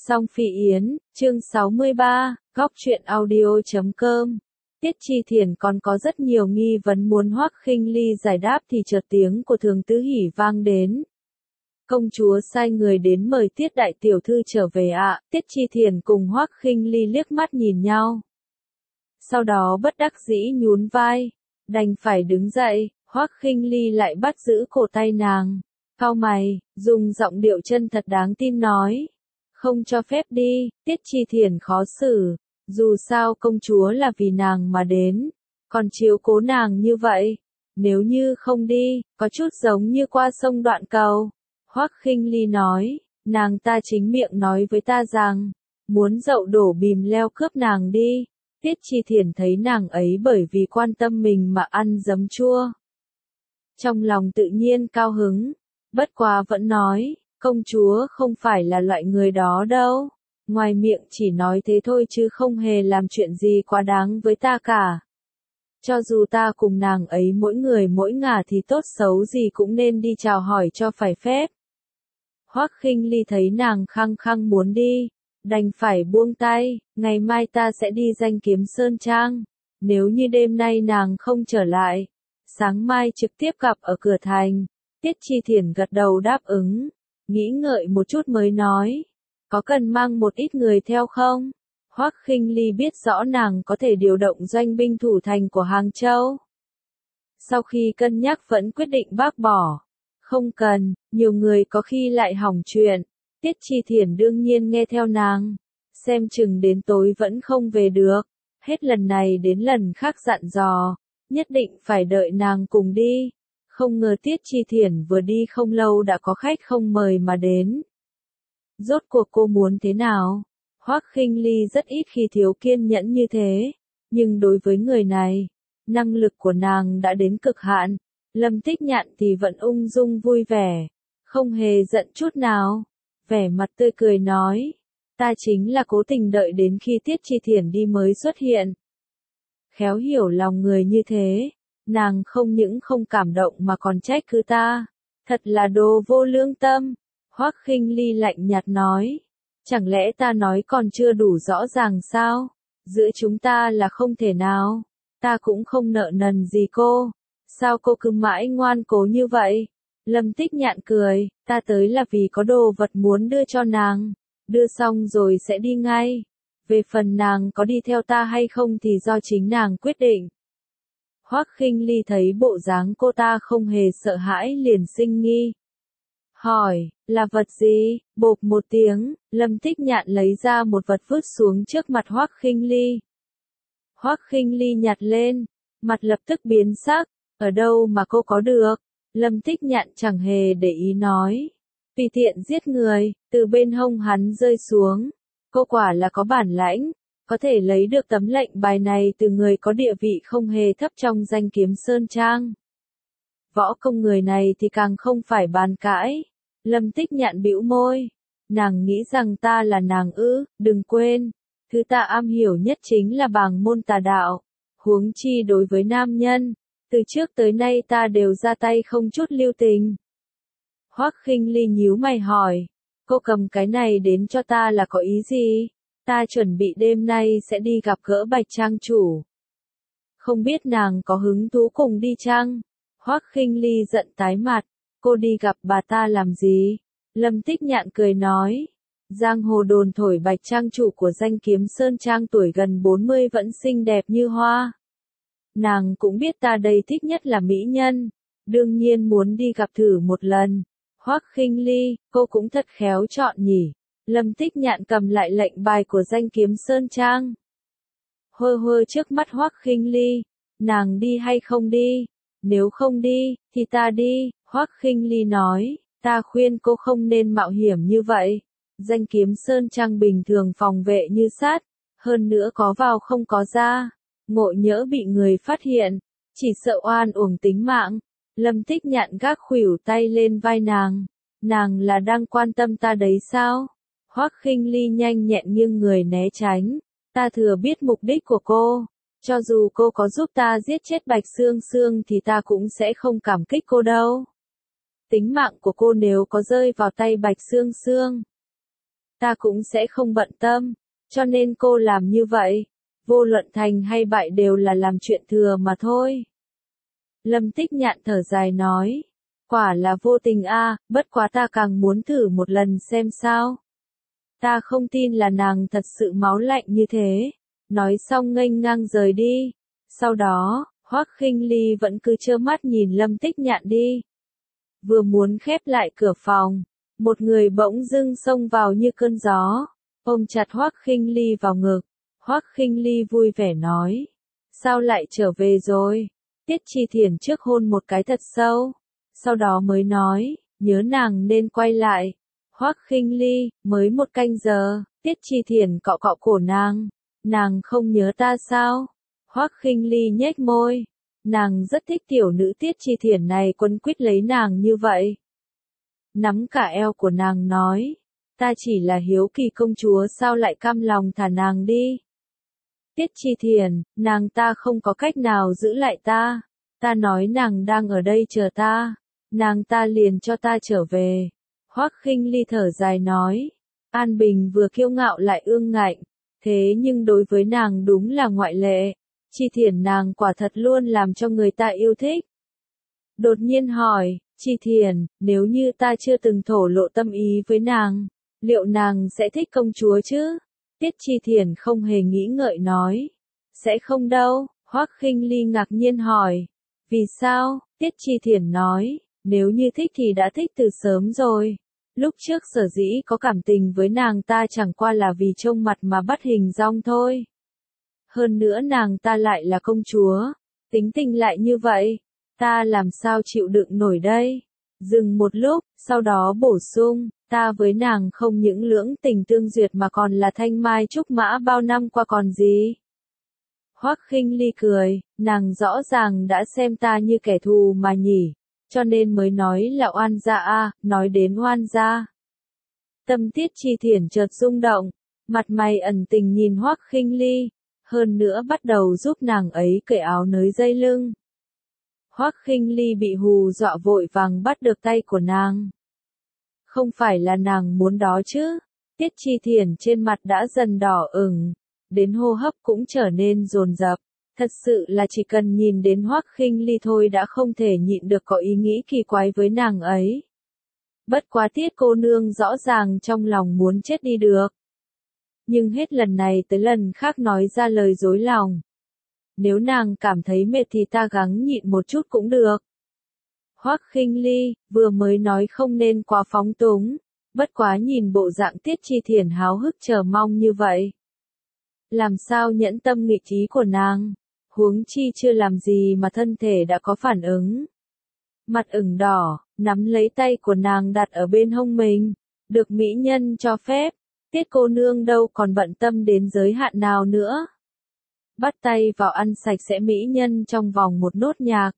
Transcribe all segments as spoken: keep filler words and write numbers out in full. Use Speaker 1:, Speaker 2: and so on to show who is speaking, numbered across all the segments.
Speaker 1: Song Phi Yến, chương sáu mươi ba, góc truyện audio chấm com. Tiết Chi Thiền còn có rất nhiều nghi vấn muốn Hoắc Khinh Ly giải đáp thì chợt tiếng của Thường Tứ Hỉ vang đến. Công chúa sai người đến mời Tiết đại tiểu thư trở về ạ. Tiết Chi Thiền cùng Hoắc Khinh Ly liếc mắt nhìn nhau. Sau đó bất đắc dĩ nhún vai, đành phải đứng dậy. Hoắc Khinh Ly lại bắt giữ cổ tay nàng, cau mày, dùng giọng điệu chân thật đáng tin nói. Không cho phép đi. Tiết Chi Thiền khó xử, dù sao công chúa là vì nàng mà đến, còn chiếu cố nàng như vậy, nếu như không đi, có chút giống như qua sông đoạn cầu. Hoắc Khinh Ly nói, nàng ta chính miệng nói với ta rằng, muốn dậu đổ bìm leo cướp nàng đi. Tiết Chi Thiền thấy nàng ấy bởi vì quan tâm mình mà ăn giấm chua, trong lòng tự nhiên cao hứng, bất quá vẫn nói, công chúa không phải là loại người đó đâu, ngoài miệng chỉ nói thế thôi chứ không hề làm chuyện gì quá đáng với ta cả. Cho dù ta cùng nàng ấy mỗi người mỗi ngả thì tốt xấu gì cũng nên đi chào hỏi cho phải phép. Hoắc Khinh Ly thấy nàng khăng khăng muốn đi, đành phải buông tay, ngày mai ta sẽ đi Danh Kiếm Sơn Trang, nếu như đêm nay nàng không trở lại, sáng mai trực tiếp gặp ở cửa thành. Tiết Chi Thiền gật đầu đáp ứng, nghĩ ngợi một chút mới nói, có cần mang một ít người theo không? Hoắc Khinh Ly biết rõ nàng có thể điều động doanh binh thủ thành của Hàng Châu. Sau khi cân nhắc vẫn quyết định bác bỏ. Không cần, nhiều người có khi lại hỏng chuyện. Tiết Chi Thiền đương nhiên nghe theo nàng, xem chừng đến tối vẫn không về được. Hết lần này đến lần khác dặn dò, nhất định phải đợi nàng cùng đi. Không ngờ Tiết Chi Thiền vừa đi không lâu đã có khách không mời mà đến. Rốt cuộc cô muốn thế nào? Hoắc Khinh Ly rất ít khi thiếu kiên nhẫn như thế, nhưng đối với người này, năng lực của nàng đã đến cực hạn. Lâm Tích Nhạn thì vẫn ung dung vui vẻ, không hề giận chút nào, vẻ mặt tươi cười nói, ta chính là cố tình đợi đến khi Tiết Chi Thiền đi mới xuất hiện. Khéo hiểu lòng người như thế, nàng không những không cảm động mà còn trách cứ ta, thật là đồ vô lương tâm. Hoắc Khinh Ly lạnh nhạt nói, chẳng lẽ ta nói còn chưa đủ rõ ràng sao? Giữa chúng ta là không thể nào, ta cũng không nợ nần gì cô, sao cô cứ mãi ngoan cố như vậy? Lâm Tích Nhạn cười, ta tới là vì có đồ vật muốn đưa cho nàng, đưa xong rồi sẽ đi ngay. Về phần nàng có đi theo ta hay không thì do chính nàng quyết định. Hoắc Khinh Ly thấy bộ dáng cô ta không hề sợ hãi liền sinh nghi. Hỏi, là vật gì? Bộp một tiếng, Lâm Tích Nhạn lấy ra một vật vứt xuống trước mặt Hoắc Khinh Ly. Hoắc Khinh Ly nhặt lên, mặt lập tức biến sắc, ở đâu mà cô có được? Lâm Tích Nhạn chẳng hề để ý nói, tùy tiện giết người. Từ bên hông hắn rơi xuống, cô quả là có bản lãnh, có thể lấy được tấm lệnh bài này từ người có địa vị không hề thấp trong Danh Kiếm Sơn Trang. Võ công người này thì càng không phải bàn cãi. Lâm Tích Nhạn bĩu môi, nàng nghĩ rằng ta là nàng ư? Đừng quên, thứ ta am hiểu nhất chính là bàng môn tà đạo, huống chi đối với nam nhân, từ trước tới nay ta đều ra tay không chút lưu tình. Hoắc Khinh Ly nhíu mày hỏi, cô cầm cái này đến cho ta là có ý gì? Ta chuẩn bị đêm nay sẽ đi gặp gỡ Bạch Trang chủ, không biết nàng có hứng thú cùng đi chăng? Hoắc Khinh Ly giận tái mặt, cô đi gặp bà ta làm gì? Lâm Tích Nhạn cười nói, giang hồ đồn thổi Bạch Trang chủ của Danh Kiếm Sơn Trang tuổi gần bốn mươi vẫn xinh đẹp như hoa. Nàng cũng biết ta đây thích nhất là mỹ nhân, đương nhiên muốn đi gặp thử một lần. Hoắc Khinh Ly, cô cũng thật khéo chọn nhỉ. Lâm Tích Nhạn cầm lại lệnh bài của Danh Kiếm Sơn Trang, hơ hơ trước mắt Hoắc Khinh Ly, nàng đi hay không đi? Nếu không đi, thì ta đi. Hoắc Khinh Ly nói, ta khuyên cô không nên mạo hiểm như vậy. Danh Kiếm Sơn Trang bình thường phòng vệ như sát, hơn nữa có vào không có ra, ngộ nhỡ bị người phát hiện, chỉ sợ oan uổng tính mạng. Lâm Tích Nhạn gác khuỷu tay lên vai nàng, nàng là đang quan tâm ta đấy sao? Hoắc Khinh Ly nhanh nhẹn nghiêng người né tránh, ta thừa biết mục đích của cô, cho dù cô có giúp ta giết chết Bạch Sương Sương thì ta cũng sẽ không cảm kích cô đâu. Tính mạng của cô nếu có rơi vào tay Bạch Sương Sương, ta cũng sẽ không bận tâm, cho nên cô làm như vậy, vô luận thành hay bại đều là làm chuyện thừa mà thôi. Lâm Tích Nhạn thở dài nói, quả là vô tình a, bất quá ta càng muốn thử một lần xem sao. Ta không tin là nàng thật sự máu lạnh như thế. Nói xong nghênh ngang rời đi. Sau đó, Hoắc Khinh Ly vẫn cứ trơ mắt nhìn Lâm Tích Nhạn đi. Vừa muốn khép lại cửa phòng, một người bỗng dưng xông vào như cơn gió, ôm chặt Hoắc Khinh Ly vào ngực. Hoắc Khinh Ly vui vẻ nói, sao lại trở về rồi? Tiết Chi Thiển trước hôn một cái thật sâu, sau đó mới nói, nhớ nàng nên quay lại. Hoắc Khinh Ly, mới một canh giờ, Tiết Chi Thiển cọ cọ cổ nàng, nàng không nhớ ta sao? Hoắc Khinh Ly nhếch môi, nàng rất thích tiểu nữ Tiết Chi Thiển này quấn quýt lấy nàng như vậy. Nắm cả eo của nàng nói, ta chỉ là hiếu kỳ công chúa sao lại cam lòng thả nàng đi. Tiết Chi Thiển, nàng ta không có cách nào giữ lại ta, ta nói nàng đang ở đây chờ ta, nàng ta liền cho ta trở về. Hoắc Khinh Ly thở dài nói, An Bình vừa kiêu ngạo lại ương ngạnh, thế nhưng đối với nàng đúng là ngoại lệ, Chi Thiển nàng quả thật luôn làm cho người ta yêu thích. Đột nhiên hỏi, Chi Thiển, nếu như ta chưa từng thổ lộ tâm ý với nàng, liệu nàng sẽ thích công chúa chứ? Tiết Chi Thiển không hề nghĩ ngợi nói, sẽ không đâu. Hoắc Khinh Ly ngạc nhiên hỏi, vì sao? Tiết Chi Thiển nói, nếu như thích thì đã thích từ sớm rồi. Lúc trước sở dĩ có cảm tình với nàng ta chẳng qua là vì trông mặt mà bắt hình dong thôi. Hơn nữa nàng ta lại là công chúa, tính tình lại như vậy, ta làm sao chịu đựng nổi đây? Dừng một lúc, sau đó bổ sung, ta với nàng không những lưỡng tình tương duyệt mà còn là thanh mai trúc mã bao năm qua còn gì? Hoắc Khinh Ly cười, nàng rõ ràng đã xem ta như kẻ thù mà nhỉ, cho nên mới nói là oan gia a, nói đến oan gia. Tâm Tiết Chi Thiển chợt rung động, mặt mày ẩn tình nhìn Hoắc Khinh Ly, hơn nữa bắt đầu giúp nàng ấy cởi áo nới dây lưng. Hoắc Khinh Ly bị hù dọa vội vàng bắt được tay của nàng. Không phải là nàng muốn đó chứ? Tiết Chi Thiển trên mặt đã dần đỏ ửng, đến hô hấp cũng trở nên dồn dập. Thật sự là chỉ cần nhìn đến Hoắc Khinh Ly thôi đã không thể nhịn được có ý nghĩ kỳ quái với nàng ấy. Bất quá Tiết cô nương rõ ràng trong lòng muốn chết đi được. Nhưng hết lần này tới lần khác nói ra lời dối lòng. Nếu nàng cảm thấy mệt thì ta gắng nhịn một chút cũng được. Hoắc Khinh Ly, vừa mới nói không nên quá phóng túng, bất quá nhìn bộ dạng Tiết Chi Thiển háo hức chờ mong như vậy. Làm sao nhẫn tâm nghịch ý của nàng, huống chi chưa làm gì mà thân thể đã có phản ứng. Mặt ửng đỏ, nắm lấy tay của nàng đặt ở bên hông mình, được mỹ nhân cho phép, Tiết cô nương đâu còn bận tâm đến giới hạn nào nữa. Bắt tay vào ăn sạch sẽ mỹ nhân trong vòng một nốt nhạc.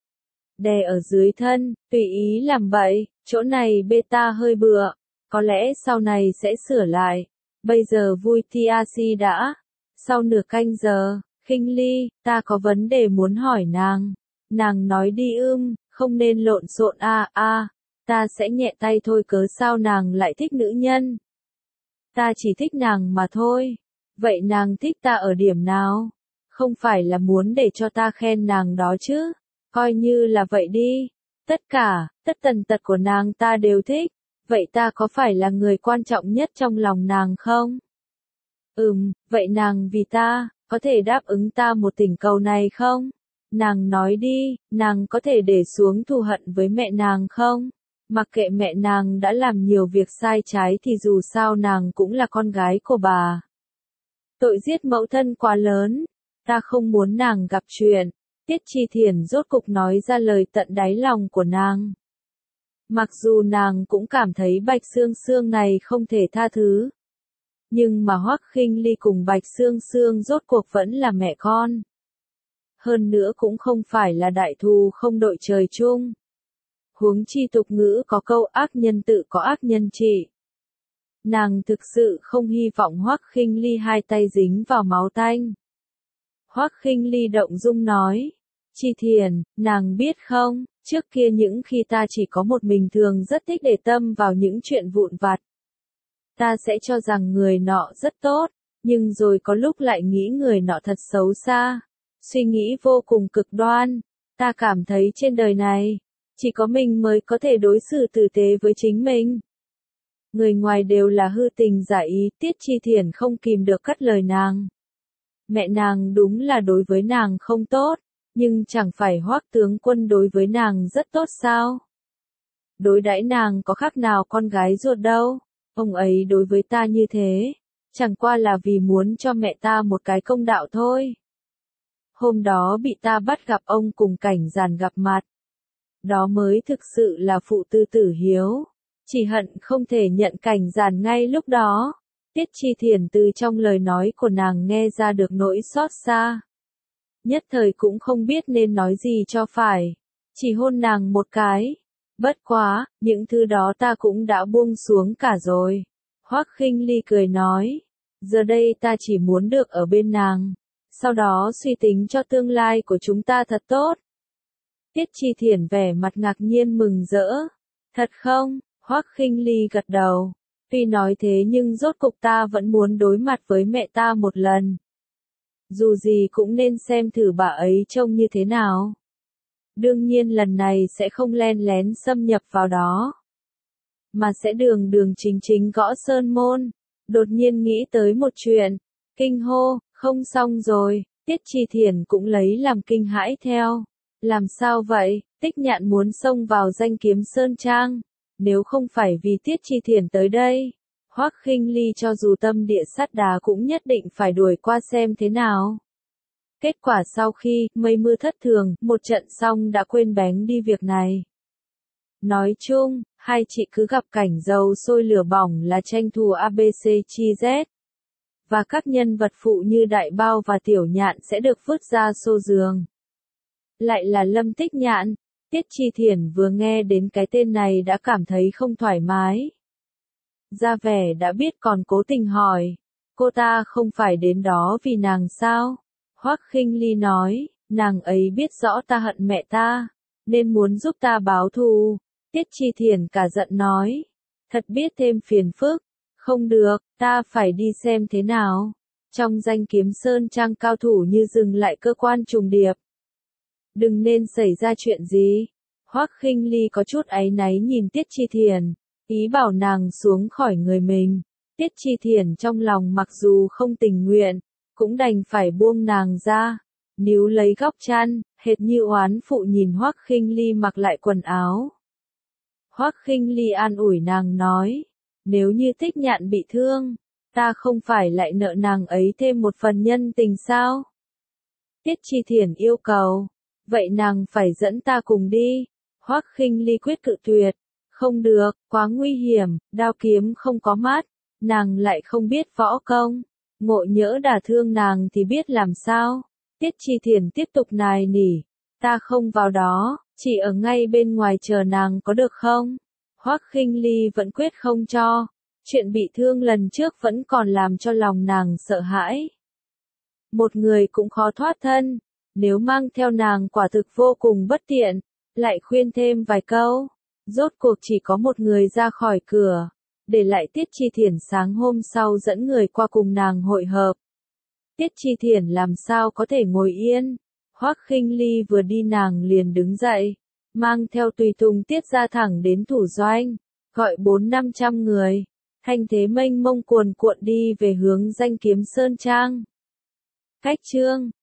Speaker 1: Đè ở dưới thân, tùy ý làm bậy, chỗ này beta hơi bựa, có lẽ sau này sẽ sửa lại. Bây giờ vui ti a xê đã. Sau nửa canh giờ, Khinh Ly, ta có vấn đề muốn hỏi nàng. Nàng nói đi ưm, không nên lộn xộn a a, ta sẽ nhẹ tay thôi cớ sao nàng lại thích nữ nhân. Ta chỉ thích nàng mà thôi. Vậy nàng thích ta ở điểm nào? Không phải là muốn để cho ta khen nàng đó chứ? Coi như là vậy đi. Tất cả, tất tần tật của nàng ta đều thích. Vậy ta có phải là người quan trọng nhất trong lòng nàng không? Ừm, vậy nàng vì ta, có thể đáp ứng ta một thỉnh cầu này không? Nàng nói đi, nàng có thể để xuống thù hận với mẹ nàng không? Mặc kệ mẹ nàng đã làm nhiều việc sai trái thì dù sao nàng cũng là con gái của bà. Tội giết mẫu thân quá lớn, ta không muốn nàng gặp chuyện. Tiết Chi Thiển rốt cục nói ra lời tận đáy lòng của nàng. Mặc dù nàng cũng cảm thấy Bạch Sương Sương này không thể tha thứ. Nhưng mà Hoắc Khinh Ly cùng Bạch Sương Sương rốt cuộc vẫn là mẹ con. Hơn nữa cũng không phải là đại thù không đội trời chung. Huống chi tục ngữ có câu ác nhân tự có ác nhân trị. Nàng thực sự không hy vọng Hoắc Khinh Ly hai tay dính vào máu tanh. Hoắc Khinh Ly động dung nói, Chi Thiển, nàng biết không, trước kia những khi ta chỉ có một mình thường rất thích để tâm vào những chuyện vụn vặt. Ta sẽ cho rằng người nọ rất tốt, nhưng rồi có lúc lại nghĩ người nọ thật xấu xa. Suy nghĩ vô cùng cực đoan. Ta cảm thấy trên đời này, chỉ có mình mới có thể đối xử tử tế với chính mình. Người ngoài đều là hư tình giả ý, Tiết Chi Thiển không kìm được cất lời nàng. Mẹ nàng đúng là đối với nàng không tốt, nhưng chẳng phải Hoắc tướng quân đối với nàng rất tốt sao? Đối đãi nàng có khác nào con gái ruột đâu, ông ấy đối với ta như thế, chẳng qua là vì muốn cho mẹ ta một cái công đạo thôi. Hôm đó bị ta bắt gặp ông cùng Cảnh Giản gặp mặt. Đó mới thực sự là phụ tư tử hiếu. Chỉ hận không thể nhận Cảnh Giản ngay lúc đó. Tiết Chi Thiển từ trong lời nói của nàng nghe ra được nỗi xót xa. Nhất thời cũng không biết nên nói gì cho phải. Chỉ hôn nàng một cái. Bất quá, những thứ đó ta cũng đã buông xuống cả rồi. Hoắc Khinh Ly cười nói. Giờ đây ta chỉ muốn được ở bên nàng. Sau đó suy tính cho tương lai của chúng ta thật tốt. Tiết Chi Thiển vẻ mặt ngạc nhiên mừng rỡ. Thật không? Hoắc Khinh Ly gật đầu. Tuy nói thế nhưng rốt cục ta vẫn muốn đối mặt với mẹ ta một lần. Dù gì cũng nên xem thử bà ấy trông như thế nào. Đương nhiên lần này sẽ không len lén xâm nhập vào đó. Mà sẽ đường đường chính chính gõ sơn môn. Đột nhiên nghĩ tới một chuyện. Kinh hô, không xong rồi. Tiết Chi Thiển cũng lấy làm kinh hãi theo. Làm sao vậy? Tích Nhạn muốn xông vào Danh Kiếm Sơn Trang. Nếu không phải vì Tiết Chi Thiển tới đây, Hoắc Khinh Ly cho dù tâm địa sắt đá cũng nhất định phải đuổi qua xem thế nào. Kết quả sau khi mây mưa thất thường, một trận xong đã quên bén đi việc này. Nói chung, hai chị cứ gặp cảnh dầu sôi lửa bỏng là tranh thủ a bê xê chi Z. Và các nhân vật phụ như Đại Bao và Tiểu Nhạn sẽ được vứt ra xô giường. Lại là Lâm Tích Nhạn. Tiết Chi Thiển vừa nghe đến cái tên này đã cảm thấy không thoải mái. Ra vẻ đã biết còn cố tình hỏi. Cô ta không phải đến đó vì nàng sao? Hoắc Khinh Ly nói, nàng ấy biết rõ ta hận mẹ ta, nên muốn giúp ta báo thù. Tiết Chi Thiển cả giận nói, thật biết thêm phiền phức. Không được, ta phải đi xem thế nào. Trong Danh Kiếm Sơn Trang cao thủ như dừng lại cơ quan trùng điệp. Đừng nên xảy ra chuyện gì. Hoắc Khinh Ly có chút áy náy nhìn Tiết Chi Thiển, ý bảo nàng xuống khỏi người mình. Tiết Chi Thiển trong lòng mặc dù không tình nguyện, cũng đành phải buông nàng ra, níu lấy góc chăn, hệt như oán phụ nhìn Hoắc Khinh Ly mặc lại quần áo. Hoắc Khinh Ly an ủi nàng nói, nếu như Tích Nhạn bị thương, ta không phải lại nợ nàng ấy thêm một phần nhân tình sao? Tiết Chi Thiển yêu cầu, vậy nàng phải dẫn ta cùng đi. Hoắc Khinh Ly quyết cự tuyệt, không được, quá nguy hiểm, đao kiếm không có mắt, nàng lại không biết võ công, ngộ nhỡ đả thương nàng thì biết làm sao. Tiết Chi Thiển tiếp tục nài nỉ, ta không vào đó, chỉ ở ngay bên ngoài chờ nàng có được không? Hoắc Khinh Ly vẫn quyết không cho, chuyện bị thương lần trước vẫn còn làm cho lòng nàng sợ hãi. Một người cũng khó thoát thân, nếu mang theo nàng quả thực vô cùng bất tiện, lại khuyên thêm vài câu, rốt cuộc chỉ có một người ra khỏi cửa, để lại Tiết Chi Thiển sáng hôm sau dẫn người qua cùng nàng hội hợp. Tiết Chi Thiển làm sao có thể ngồi yên, Hoắc Khinh Ly vừa đi nàng liền đứng dậy, mang theo tùy tùng Tiết ra thẳng đến thủ doanh, gọi bốn năm trăm người, thanh thế mênh mông cuồn cuộn đi về hướng Danh Kiếm Sơn Trang. Cách chương